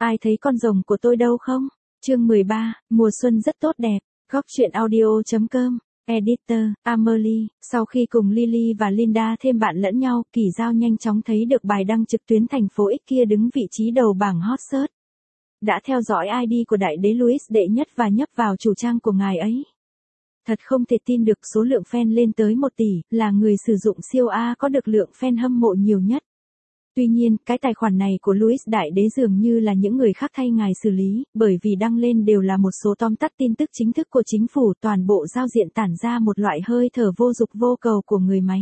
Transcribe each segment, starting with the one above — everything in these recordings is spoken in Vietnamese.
Ai thấy con rồng của tôi đâu không? Chương 13, mùa xuân rất tốt đẹp. Góc truyện audio.com. Editor, Amelie. Sau khi cùng Lily và Linda thêm bạn lẫn nhau, Kỳ Giao nhanh chóng thấy được bài đăng trực tuyến thành phố X kia đứng vị trí đầu bảng hot search. Đã theo dõi ID của đại đế Louis đệ nhất và nhấp vào chủ trang của ngài ấy. Thật không thể tin được, số lượng fan lên tới 1 tỷ, là người sử dụng siêu A có được lượng fan hâm mộ nhiều nhất. Tuy nhiên, cái tài khoản này của Louis đại đế dường như là những người khác thay ngài xử lý, bởi vì đăng lên đều là một số tóm tắt tin tức chính thức của chính phủ, toàn bộ giao diện tản ra một loại hơi thở vô dục vô cầu của người máy.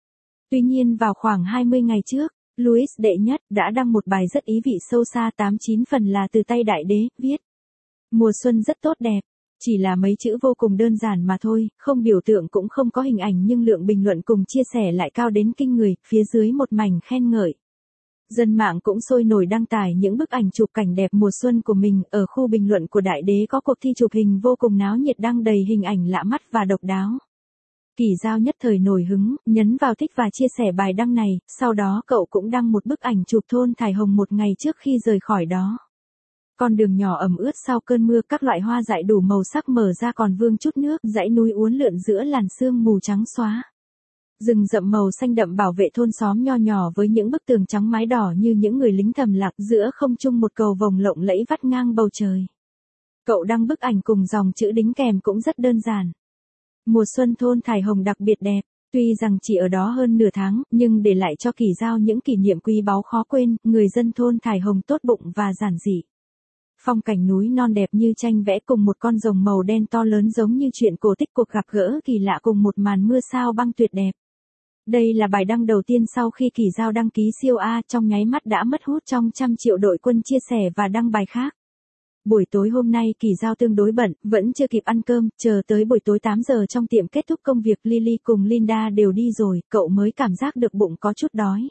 Tuy nhiên vào khoảng 20 ngày trước, Louis đệ nhất đã đăng một bài rất ý vị sâu xa 89 phần là từ tay đại đế, viết: Mùa xuân rất tốt đẹp. Chỉ là mấy chữ vô cùng đơn giản mà thôi, không biểu tượng cũng không có hình ảnh, nhưng lượng bình luận cùng chia sẻ lại cao đến kinh người, phía dưới một mảnh khen ngợi. Dân mạng cũng sôi nổi đăng tải những bức ảnh chụp cảnh đẹp mùa xuân của mình, ở khu bình luận của đại đế có cuộc thi chụp hình vô cùng náo nhiệt đăng đầy hình ảnh lạ mắt và độc đáo. Kỳ Giao nhất thời nổi hứng, nhấn vào thích và chia sẻ bài đăng này, sau đó cậu cũng đăng một bức ảnh chụp thôn Thải Hồng một ngày trước khi rời khỏi đó. Con đường nhỏ ẩm ướt sau cơn mưa, các loại hoa dại đủ màu sắc mở ra còn vương chút nước, dãy núi uốn lượn giữa làn sương mù trắng xóa. Rừng rậm màu xanh đậm bảo vệ thôn xóm nho nhỏ với những bức tường trắng mái đỏ như những người lính thầm lặng, giữa không trung một cầu vồng lộng lẫy vắt ngang bầu trời. Cậu đăng bức ảnh cùng dòng chữ đính kèm cũng rất đơn giản. Mùa xuân thôn Thải Hồng đặc biệt đẹp, tuy rằng chỉ ở đó hơn nửa tháng, nhưng để lại cho Kỳ Giao những kỷ niệm quý báu khó quên, người dân thôn Thải Hồng tốt bụng và giản dị. Phong cảnh núi non đẹp như tranh vẽ cùng một con rồng màu đen to lớn giống như chuyện cổ tích, cuộc gặp gỡ kỳ lạ cùng một màn mưa sao băng tuyệt đẹp. Đây là bài đăng đầu tiên sau khi Kỳ Giao đăng ký siêu A, trong nháy mắt đã mất hút trong trăm triệu đội quân chia sẻ và đăng bài khác. Buổi tối hôm nay Kỳ Giao tương đối bận, vẫn chưa kịp ăn cơm, chờ tới buổi tối 8 giờ trong tiệm kết thúc công việc, Lily cùng Linda đều đi rồi, cậu mới cảm giác được bụng có chút đói.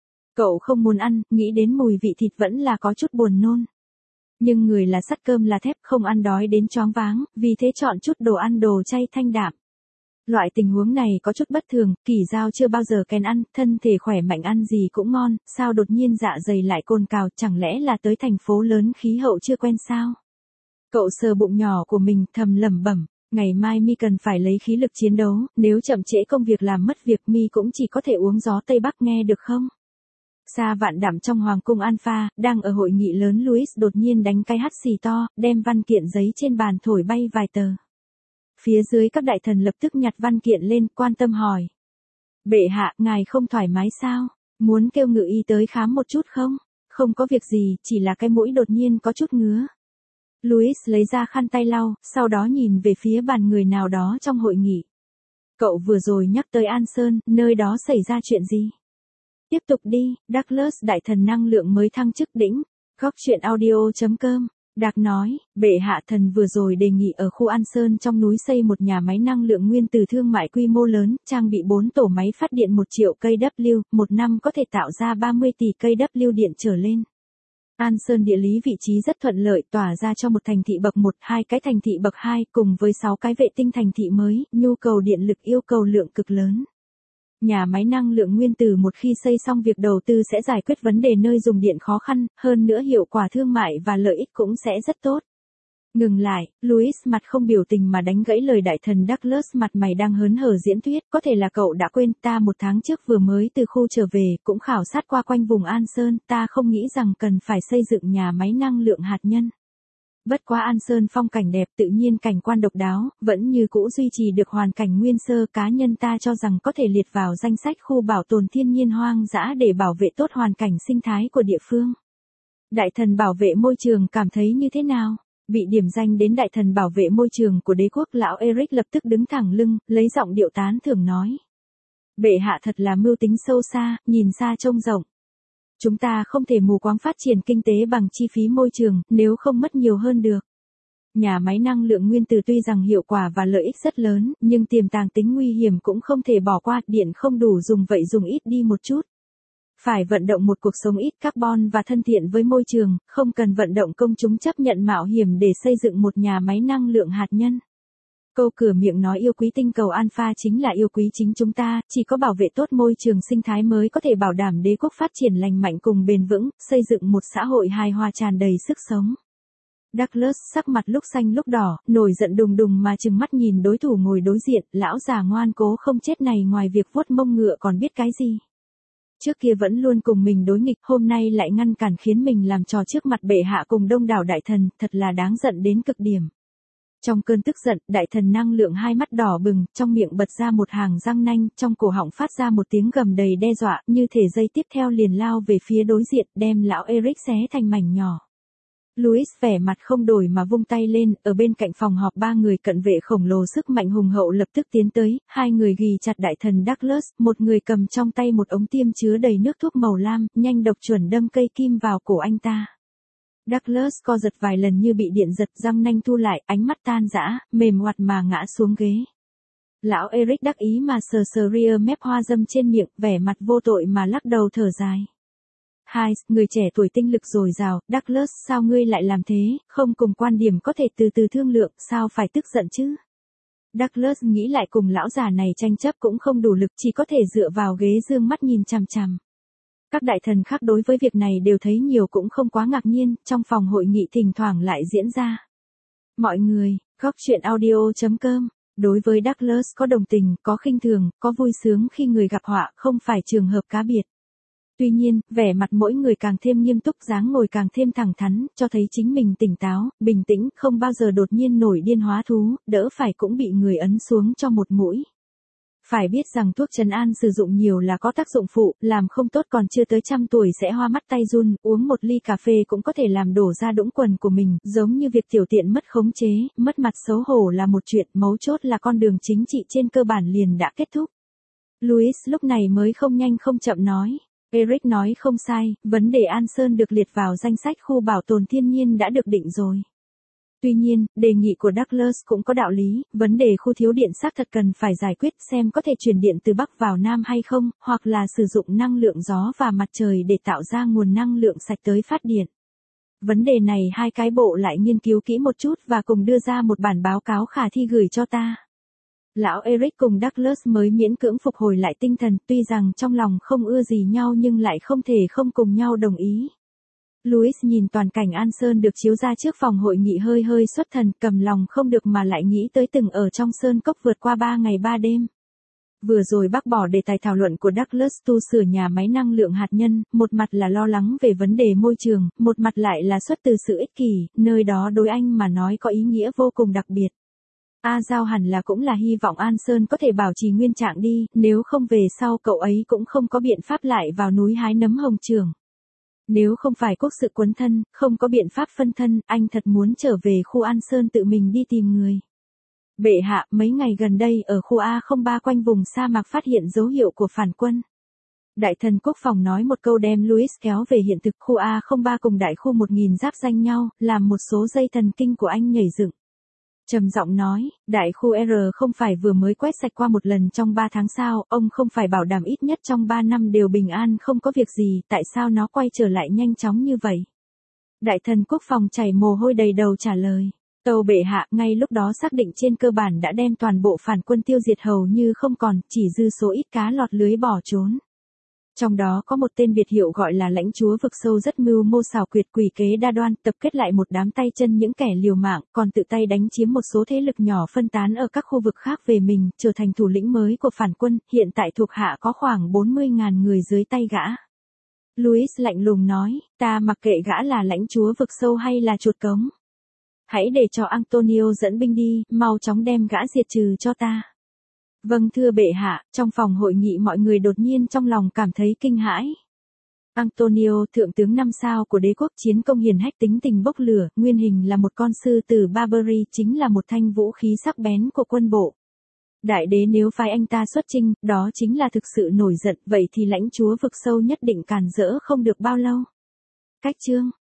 Cậu không muốn ăn, nghĩ đến mùi vị thịt vẫn là có chút buồn nôn. Nhưng người là sắt cơm là thép, không ăn đói đến choáng váng, vì thế chọn chút đồ ăn đồ chay thanh đạm. Loại tình huống này có chút bất thường, Kỳ Giao chưa bao giờ kén ăn, thân thể khỏe mạnh ăn gì cũng ngon, sao đột nhiên dạ dày lại cồn cào, chẳng lẽ là tới thành phố lớn khí hậu chưa quen sao? Cậu sờ bụng nhỏ của mình thầm lẩm bẩm, ngày mai mi cần phải lấy khí lực chiến đấu, nếu chậm trễ công việc làm mất việc mi cũng chỉ có thể uống gió Tây Bắc nghe được không? Xa vạn dặm trong hoàng cung Alpha, đang ở hội nghị lớn, Louis đột nhiên đánh cái hắt xì to, đem văn kiện giấy trên bàn thổi bay vài tờ. Phía dưới các đại thần lập tức nhặt văn kiện lên, quan tâm hỏi. Bệ hạ, ngài không thoải mái sao? Muốn kêu ngự y tới khám một chút không? Không có việc gì, chỉ là cái mũi đột nhiên có chút ngứa. Louis lấy ra khăn tay lau, sau đó nhìn về phía bàn người nào đó trong hội nghị. Cậu vừa rồi nhắc tới An Sơn, nơi đó xảy ra chuyện gì? Tiếp tục đi, Douglas đại thần năng lượng mới thăng chức đỉnh. Góc truyện audio.com. Đạc nói, bệ hạ, thần vừa rồi đề nghị ở khu An Sơn trong núi xây một nhà máy năng lượng nguyên tử thương mại quy mô lớn, trang bị 4 tổ máy phát điện 1 triệu kW, một năm có thể tạo ra 30 tỷ kW điện trở lên. An Sơn địa lý vị trí rất thuận lợi, tỏa ra cho một thành thị bậc 1, 2 cái thành thị bậc 2, cùng với 6 cái vệ tinh thành thị mới, nhu cầu điện lực yêu cầu lượng cực lớn. Nhà máy năng lượng nguyên tử một khi xây xong, việc đầu tư sẽ giải quyết vấn đề nơi dùng điện khó khăn, hơn nữa hiệu quả thương mại và lợi ích cũng sẽ rất tốt. Ngừng lại, Louis mặt không biểu tình mà đánh gãy lời đại thần Douglas, mặt mày đang hớn hở diễn thuyết, có thể là cậu đã quên, ta 1 tháng trước vừa mới từ khu trở về, cũng khảo sát qua quanh vùng An Sơn, ta không nghĩ rằng cần phải xây dựng nhà máy năng lượng hạt nhân. Bất quá An Sơn phong cảnh đẹp, tự nhiên cảnh quan độc đáo, vẫn như cũ duy trì được hoàn cảnh nguyên sơ, cá nhân ta cho rằng có thể liệt vào danh sách khu bảo tồn thiên nhiên hoang dã để bảo vệ tốt hoàn cảnh sinh thái của địa phương. Đại thần bảo vệ môi trường cảm thấy như thế nào? Bị điểm danh đến đại thần bảo vệ môi trường của đế quốc, lão Eric lập tức đứng thẳng lưng, lấy giọng điệu tán thưởng nói. Bệ hạ thật là mưu tính sâu xa, nhìn xa trông rộng. Chúng ta không thể mù quáng phát triển kinh tế bằng chi phí môi trường, nếu không mất nhiều hơn được. Nhà máy năng lượng nguyên tử tuy rằng hiệu quả và lợi ích rất lớn, nhưng tiềm tàng tính nguy hiểm cũng không thể bỏ qua, điện không đủ dùng vậy dùng ít đi một chút. Phải vận động một cuộc sống ít carbon và thân thiện với môi trường, không cần vận động công chúng chấp nhận mạo hiểm để xây dựng một nhà máy năng lượng hạt nhân. Câu cửa miệng nói yêu quý tinh cầu Alpha chính là yêu quý chính chúng ta, chỉ có bảo vệ tốt môi trường sinh thái mới có thể bảo đảm đế quốc phát triển lành mạnh cùng bền vững, xây dựng một xã hội hài hòa tràn đầy sức sống. Douglas sắc mặt lúc xanh lúc đỏ, nổi giận đùng đùng mà trừng mắt nhìn đối thủ ngồi đối diện, lão già ngoan cố không chết này ngoài việc vuốt mông ngựa còn biết cái gì. Trước kia vẫn luôn cùng mình đối nghịch, hôm nay lại ngăn cản khiến mình làm trò trước mặt bệ hạ cùng đông đảo đại thần, thật là đáng giận đến cực điểm. Trong cơn tức giận, đại thần năng lượng hai mắt đỏ bừng, trong miệng bật ra một hàng răng nanh, trong cổ họng phát ra một tiếng gầm đầy đe dọa, như thể dây tiếp theo liền lao về phía đối diện, đem lão Eric xé thành mảnh nhỏ. Louis vẻ mặt không đổi mà vung tay lên, ở bên cạnh phòng họp ba người cận vệ khổng lồ sức mạnh hùng hậu lập tức tiến tới, hai người ghì chặt đại thần Douglas, một người cầm trong tay một ống tiêm chứa đầy nước thuốc màu lam, nhanh độc chuẩn đâm cây kim vào cổ anh ta. Douglas co giật vài lần như bị điện giật, răng nanh thu lại, ánh mắt tan rã, mềm oặt mà ngã xuống ghế. Lão Eric đắc ý mà sờ sờ ria mép hoa dâm trên miệng, vẻ mặt vô tội mà lắc đầu thở dài. Hai, người trẻ tuổi tinh lực dồi dào, Douglas, sao ngươi lại làm thế, không cùng quan điểm có thể từ từ thương lượng, sao phải tức giận chứ? Douglas nghĩ lại cùng lão già này tranh chấp cũng không đủ lực, chỉ có thể dựa vào ghế dương mắt nhìn chằm chằm. Các đại thần khác đối với việc này đều thấy nhiều cũng không quá ngạc nhiên, trong phòng hội nghị thỉnh thoảng lại diễn ra. Mọi người, góc chuyện audio.com, đối với Douglas có đồng tình, có khinh thường, có vui sướng khi người gặp họa, không phải trường hợp cá biệt. Tuy nhiên, vẻ mặt mỗi người càng thêm nghiêm túc, dáng ngồi càng thêm thẳng thắn, cho thấy chính mình tỉnh táo, bình tĩnh, không bao giờ đột nhiên nổi điên hóa thú, đỡ phải cũng bị người ấn xuống cho một mũi. Phải biết rằng thuốc trấn an sử dụng nhiều là có tác dụng phụ, làm không tốt còn chưa tới 100 tuổi sẽ hoa mắt tay run, uống một ly cà phê cũng có thể làm đổ ra đũng quần của mình, giống như việc tiểu tiện mất khống chế, mất mặt xấu hổ là một chuyện, mấu chốt là con đường chính trị trên cơ bản liền đã kết thúc. Louis lúc này mới không nhanh không chậm nói. Eric nói không sai, vấn đề An Sơn được liệt vào danh sách khu bảo tồn thiên nhiên đã được định rồi. Tuy nhiên, đề nghị của Douglas cũng có đạo lý, vấn đề khu thiếu điện xác thật cần phải giải quyết xem có thể truyền điện từ Bắc vào Nam hay không, hoặc là sử dụng năng lượng gió và mặt trời để tạo ra nguồn năng lượng sạch tới phát điện. Vấn đề này hai cái bộ lại nghiên cứu kỹ một chút và cùng đưa ra một bản báo cáo khả thi gửi cho ta. Lão Eric cùng Douglas mới miễn cưỡng phục hồi lại tinh thần, tuy rằng trong lòng không ưa gì nhau nhưng lại không thể không cùng nhau đồng ý. Louis nhìn toàn cảnh An Sơn được chiếu ra trước phòng hội nghị hơi hơi xuất thần, cầm lòng không được mà lại nghĩ tới từng ở trong Sơn Cốc vượt qua 3 ngày 3 đêm. Vừa rồi bác bỏ đề tài thảo luận của Douglas tu sửa nhà máy năng lượng hạt nhân, một mặt là lo lắng về vấn đề môi trường, một mặt lại là xuất từ sự ích kỷ, nơi đó đối anh mà nói có ý nghĩa vô cùng đặc biệt. Giao hẳn là cũng là hy vọng An Sơn có thể bảo trì nguyên trạng đi, nếu không về sau cậu ấy cũng không có biện pháp lại vào núi hái nấm hồng trường. Nếu không phải quốc sự quấn thân, không có biện pháp phân thân, anh thật muốn trở về khu An Sơn tự mình đi tìm người. Bệ hạ, mấy ngày gần đây ở khu A03 quanh vùng sa mạc phát hiện dấu hiệu của phản quân. Đại thần quốc phòng nói một câu đem Louis kéo về hiện thực, khu A03 cùng đại khu 1000 giáp danh nhau, làm một số dây thần kinh của anh nhảy dựng. Trầm giọng nói, đại khu R không phải vừa mới quét sạch qua một lần trong 3 tháng sao, ông không phải bảo đảm ít nhất trong 3 năm đều bình an không có việc gì, tại sao nó quay trở lại nhanh chóng như vậy? Đại thần quốc phòng chảy mồ hôi đầy đầu trả lời. Tâu bệ hạ, ngay lúc đó xác định trên cơ bản đã đem toàn bộ phản quân tiêu diệt hầu như không còn, chỉ dư số ít cá lọt lưới bỏ trốn. Trong đó có một tên biệt hiệu gọi là lãnh chúa vực sâu rất mưu mô xảo quyệt quỷ kế đa đoan, tập kết lại một đám tay chân những kẻ liều mạng, còn tự tay đánh chiếm một số thế lực nhỏ phân tán ở các khu vực khác về mình, trở thành thủ lĩnh mới của phản quân, hiện tại thuộc hạ có khoảng 40.000 người dưới tay gã. Louis lạnh lùng nói, ta mặc kệ gã là lãnh chúa vực sâu hay là chuột cống. Hãy để cho Antonio dẫn binh đi, mau chóng đem gã diệt trừ cho ta. Vâng thưa bệ hạ, trong phòng hội nghị mọi người đột nhiên trong lòng cảm thấy kinh hãi. Antonio, thượng tướng 5 sao của đế quốc chiến công hiển hách tính tình bốc lửa, nguyên hình là một con sư tử Barbary, chính là một thanh vũ khí sắc bén của quân bộ. Đại đế nếu phái anh ta xuất chinh, đó chính là thực sự nổi giận, vậy thì lãnh chúa vực sâu nhất định càn rỡ không được bao lâu. Cách chương